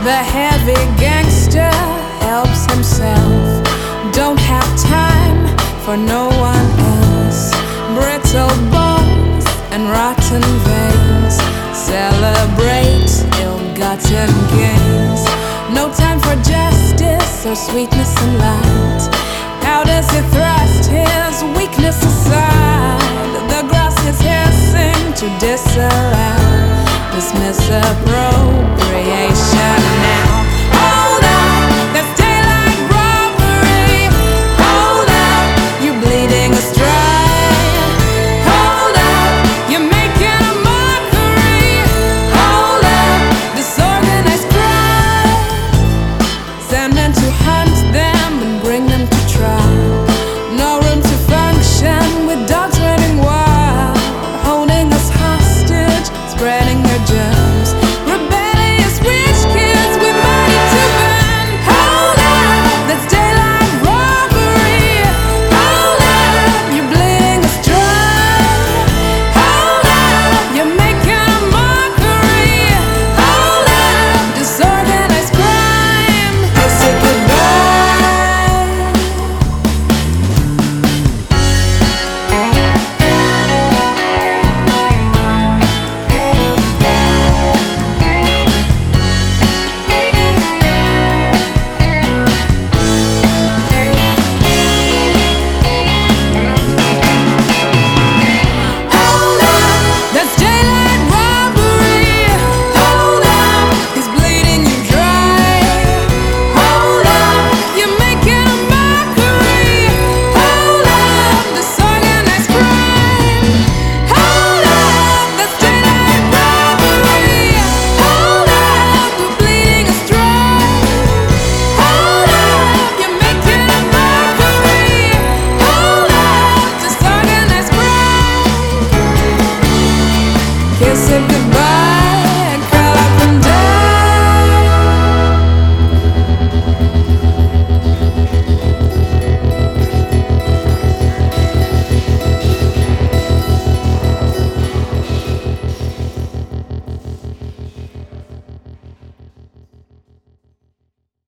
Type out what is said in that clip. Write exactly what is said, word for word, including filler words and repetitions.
The heavy gangster helps himself. Don't have time for no one else. Brittle bones and rotten veins. Celebrate ill-gotten gains. No time for justice or sweetness and light. How does he thrust his weakness aside? The grass is hissing to disallow. Dismiss a